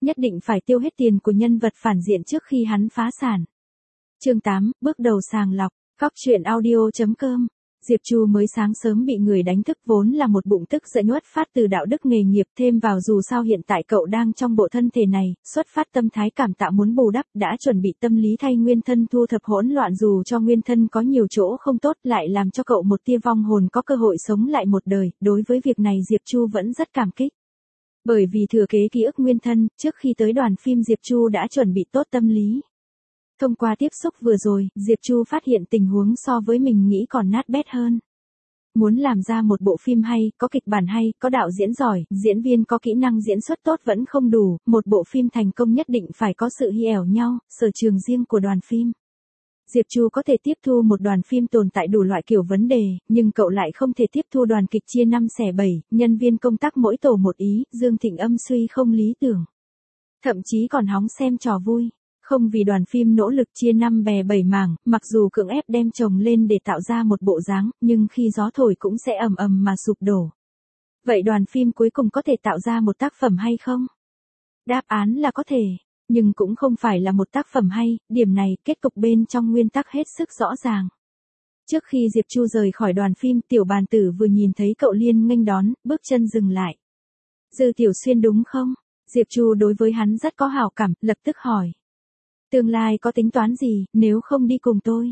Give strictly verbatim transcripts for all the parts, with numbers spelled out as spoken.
Nhất định phải tiêu hết tiền của nhân vật phản diện trước khi hắn phá sản. Chương tám, bước đầu sàng lọc. Cóc truyện audio chấm com. Diệp Chu mới sáng sớm bị người đánh thức, vốn là một bụng tức giận xuất phát từ đạo đức nghề nghiệp, thêm vào dù sao hiện tại cậu đang trong bộ thân thể này, xuất phát tâm thái cảm tạ muốn bù đắp, đã chuẩn bị tâm lý thay nguyên thân thu thập hỗn loạn, dù cho nguyên thân có nhiều chỗ không tốt, lại làm cho cậu một tia vong hồn có cơ hội sống lại một đời. Đối với việc này Diệp Chu vẫn rất cảm kích. Bởi vì thừa kế ký ức nguyên thân, trước khi tới đoàn phim Diệp Chu đã chuẩn bị tốt tâm lý. Thông qua tiếp xúc vừa rồi, Diệp Chu phát hiện tình huống so với mình nghĩ còn nát bét hơn. Muốn làm ra một bộ phim hay, có kịch bản hay, có đạo diễn giỏi, diễn viên có kỹ năng diễn xuất tốt vẫn không đủ, một bộ phim thành công nhất định phải có sự hy ẻo nhau, sở trường riêng của đoàn phim. Diệp Chu có thể tiếp thu một đoàn phim tồn tại đủ loại kiểu vấn đề, nhưng cậu lại không thể tiếp thu đoàn kịch chia năm xẻ bảy, nhân viên công tác mỗi tổ một ý, Dương Thịnh âm suy không lý tưởng. Thậm chí còn hóng xem trò vui. Không vì đoàn phim nỗ lực chia năm bè bảy mảng, mặc dù cưỡng ép đem chồng lên để tạo ra một bộ dáng, nhưng khi gió thổi cũng sẽ ầm ầm mà sụp đổ. Vậy đoàn phim cuối cùng có thể tạo ra một tác phẩm hay không? Đáp án là có thể, nhưng cũng không phải là một tác phẩm hay, điểm này kết cục bên trong nguyên tắc hết sức rõ ràng. Trước khi Diệp Chu rời khỏi đoàn phim, Tiểu Bàn Tử vừa nhìn thấy cậu liền nghênh đón, bước chân dừng lại. Dư Tiểu Xuyên đúng không? Diệp Chu đối với hắn rất có hảo cảm, lập tức hỏi. Tương lai có tính toán gì, nếu không đi cùng tôi?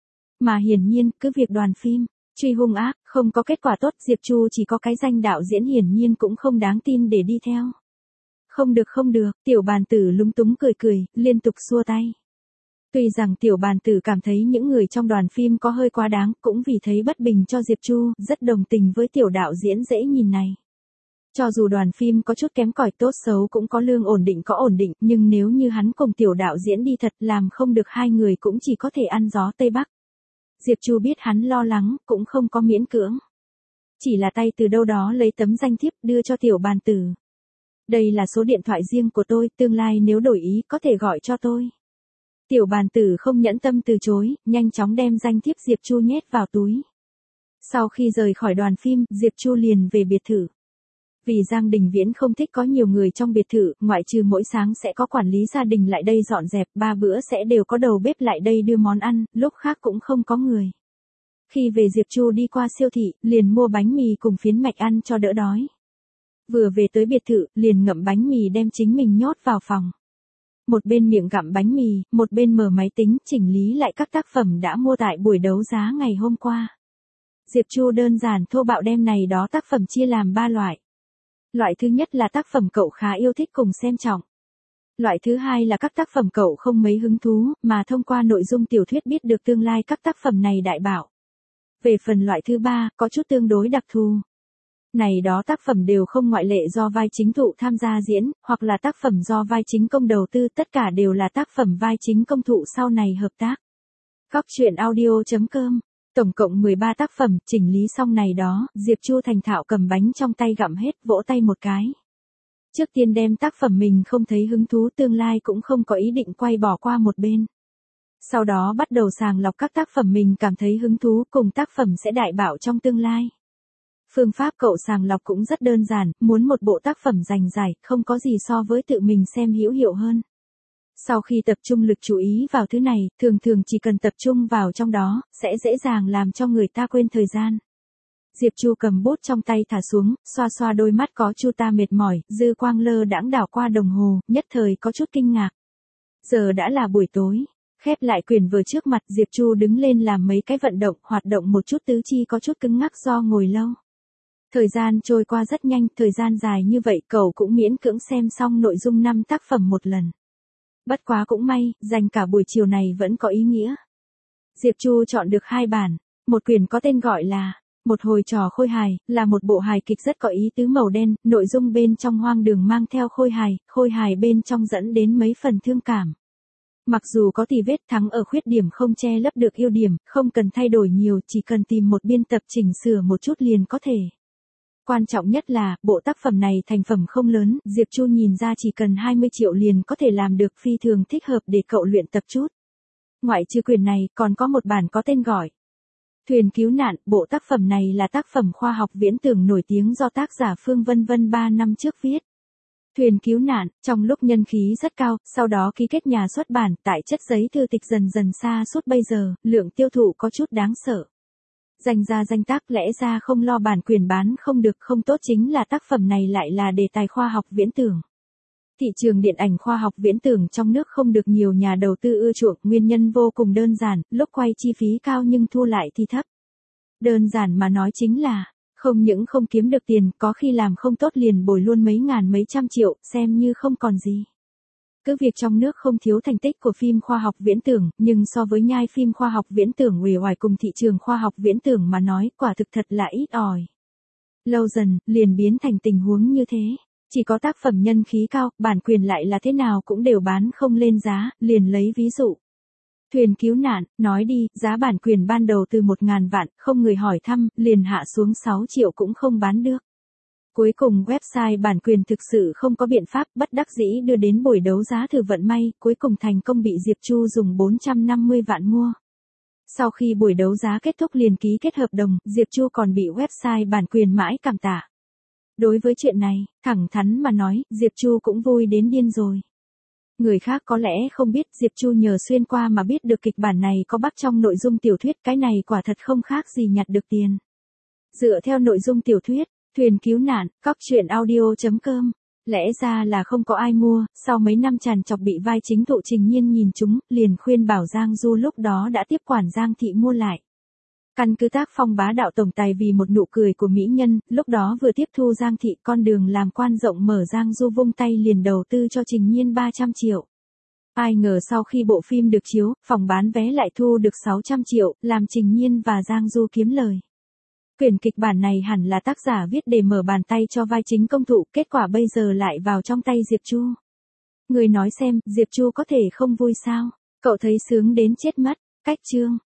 Mà hiển nhiên, cứ việc đoàn phim, truy hung ác, không có kết quả tốt, Diệp Chu chỉ có cái danh đạo diễn hiển nhiên cũng không đáng tin để đi theo. Không được không được, Tiểu Bàn Tử lúng túng cười cười, liên tục xua tay. Tuy rằng Tiểu Bàn Tử cảm thấy những người trong đoàn phim có hơi quá đáng, cũng vì thấy bất bình cho Diệp Chu, rất đồng tình với tiểu đạo diễn dễ nhìn này. Cho dù đoàn phim có chút kém cỏi, tốt xấu cũng có lương ổn định có ổn định, nhưng nếu như hắn cùng tiểu đạo diễn đi thật, làm không được hai người cũng chỉ có thể ăn gió Tây Bắc. Diệp Chu biết hắn lo lắng, cũng không có miễn cưỡng. Chỉ là tay từ đâu đó lấy tấm danh thiếp đưa cho Tiểu Bàn Tử. Đây là số điện thoại riêng của tôi, tương lai nếu đổi ý có thể gọi cho tôi. Tiểu Bàn Tử không nhẫn tâm từ chối, nhanh chóng đem danh thiếp Diệp Chu nhét vào túi. Sau khi rời khỏi đoàn phim, Diệp Chu liền về biệt thự. Vì Giang Đình Viễn không thích có nhiều người trong biệt thự, ngoại trừ mỗi sáng sẽ có quản lý gia đình lại đây dọn dẹp, ba bữa sẽ đều có đầu bếp lại đây đưa món ăn, lúc khác cũng không có người. Khi về Diệp Chu đi qua siêu thị, liền mua bánh mì cùng phiến mạch ăn cho đỡ đói. Vừa về tới biệt thự, liền ngậm bánh mì đem chính mình nhốt vào phòng. Một bên miệng gặm bánh mì, một bên mở máy tính, chỉnh lý lại các tác phẩm đã mua tại buổi đấu giá ngày hôm qua. Diệp Chu đơn giản thô bạo đem này đó tác phẩm chia làm ba loại. Loại thứ nhất là tác phẩm cậu khá yêu thích cùng xem trọng. Loại thứ hai là các tác phẩm cậu không mấy hứng thú, mà thông qua nội dung tiểu thuyết biết được tương lai các tác phẩm này đại bảo. Về phần loại thứ ba, có chút tương đối đặc thù. Này đó tác phẩm đều không ngoại lệ do vai chính thụ tham gia diễn, hoặc là tác phẩm do vai chính công đầu tư, tất cả đều là tác phẩm vai chính công thụ sau này hợp tác. Cóc truyện audio chấm com. Tổng cộng mười ba tác phẩm, chỉnh lý xong này đó, Diệp Chu thành thạo cầm bánh trong tay gặm hết, vỗ tay một cái. Trước tiên đem tác phẩm mình không thấy hứng thú, tương lai cũng không có ý định quay bỏ qua một bên. Sau đó bắt đầu sàng lọc các tác phẩm mình cảm thấy hứng thú, cùng tác phẩm sẽ đại bảo trong tương lai. Phương pháp cậu sàng lọc cũng rất đơn giản, muốn một bộ tác phẩm giành giải, không có gì so với tự mình xem hữu hiệu hơn. Sau khi tập trung lực chú ý vào thứ này, thường thường chỉ cần tập trung vào trong đó, sẽ dễ dàng làm cho người ta quên thời gian. Diệp Chu cầm bút trong tay thả xuống, xoa xoa đôi mắt có chu ta mệt mỏi, dư quang lơ đãng đảo qua đồng hồ, nhất thời có chút kinh ngạc. Giờ đã là buổi tối, khép lại quyển vở trước mặt, Diệp Chu đứng lên làm mấy cái vận động, hoạt động một chút tứ chi có chút cứng ngắc do ngồi lâu. Thời gian trôi qua rất nhanh, thời gian dài như vậy cậu cũng miễn cưỡng xem xong nội dung năm tác phẩm một lần. Bất quá cũng may, dành cả buổi chiều này vẫn có ý nghĩa. Diệp Chu chọn được hai bản, một quyển có tên gọi là Một hồi trò khôi hài, là một bộ hài kịch rất có ý tứ màu đen, nội dung bên trong hoang đường mang theo khôi hài, khôi hài bên trong dẫn đến mấy phần thương cảm. Mặc dù có tì vết, thắng ở khuyết điểm không che lấp được ưu điểm, không cần thay đổi nhiều, chỉ cần tìm một biên tập chỉnh sửa một chút liền có thể. Quan trọng nhất là, bộ tác phẩm này thành phẩm không lớn, Diệp Chu nhìn ra chỉ cần hai mươi triệu liền có thể làm được, phi thường thích hợp để cậu luyện tập chút. Ngoại trừ quyền này, còn có một bản có tên gọi Thuyền cứu nạn, bộ tác phẩm này là tác phẩm khoa học viễn tưởng nổi tiếng do tác giả Phương Vân Vân ba năm trước viết. Thuyền cứu nạn, trong lúc nhân khí rất cao, sau đó ký kết nhà xuất bản, tại chất giấy thư tịch dần dần xa suốt bây giờ, lượng tiêu thụ có chút đáng sợ. Danh ra danh tác lẽ ra không lo bản quyền bán không được không tốt chính là tác phẩm này lại là đề tài khoa học viễn tưởng. Thị trường điện ảnh khoa học viễn tưởng trong nước không được nhiều nhà đầu tư ưa chuộng, nguyên nhân vô cùng đơn giản, lúc quay chi phí cao nhưng thu lại thì thấp. Đơn giản mà nói chính là, không những không kiếm được tiền, có khi làm không tốt liền bồi luôn mấy ngàn mấy trăm triệu, xem như không còn gì. Cứ việc trong nước không thiếu thành tích của phim khoa học viễn tưởng, nhưng so với nhai phim khoa học viễn tưởng uể oải cùng thị trường khoa học viễn tưởng mà nói, quả thực thật là ít ỏi. Lâu dần, liền biến thành tình huống như thế. Chỉ có tác phẩm nhân khí cao, bản quyền lại là thế nào cũng đều bán không lên giá, liền lấy ví dụ. Thuyền cứu nạn, nói đi, giá bản quyền ban đầu từ một ngàn vạn, không người hỏi thăm, liền hạ xuống sáu triệu cũng không bán được. Cuối cùng website bản quyền thực sự không có biện pháp, bất đắc dĩ đưa đến buổi đấu giá thử vận may, cuối cùng thành công bị Diệp Chu dùng bốn trăm năm mươi vạn mua. Sau khi buổi đấu giá kết thúc liền ký kết hợp đồng, Diệp Chu còn bị website bản quyền mãi cảm tạ. Đối với chuyện này, thẳng thắn mà nói, Diệp Chu cũng vui đến điên rồi. Người khác có lẽ không biết, Diệp Chu nhờ xuyên qua mà biết được kịch bản này có bắt trong nội dung tiểu thuyết, cái này quả thật không khác gì nhặt được tiền. Dựa theo nội dung tiểu thuyết, Thuyền cứu nạn, cóc truyện audio chấm com, lẽ ra là không có ai mua, sau mấy năm tràn trọc bị vai chính Thụ Trình Nhiên nhìn chúng, liền khuyên bảo Giang Du lúc đó đã tiếp quản Giang Thị mua lại. Căn cứ tác phong bá đạo tổng tài vì một nụ cười của mỹ nhân, lúc đó vừa tiếp thu Giang Thị, con đường làm quan rộng mở, Giang Du vung tay liền đầu tư cho Trình Nhiên ba trăm triệu. Ai ngờ sau khi bộ phim được chiếu, phòng bán vé lại thu được sáu trăm triệu, làm Trình Nhiên và Giang Du kiếm lời. Quyển kịch bản này hẳn là tác giả viết để mở bàn tay cho vai chính công Thụ, kết quả bây giờ lại vào trong tay Diệp Chu. Người nói xem, Diệp Chu có thể không vui sao? Cậu thấy sướng đến chết mất. Cách chương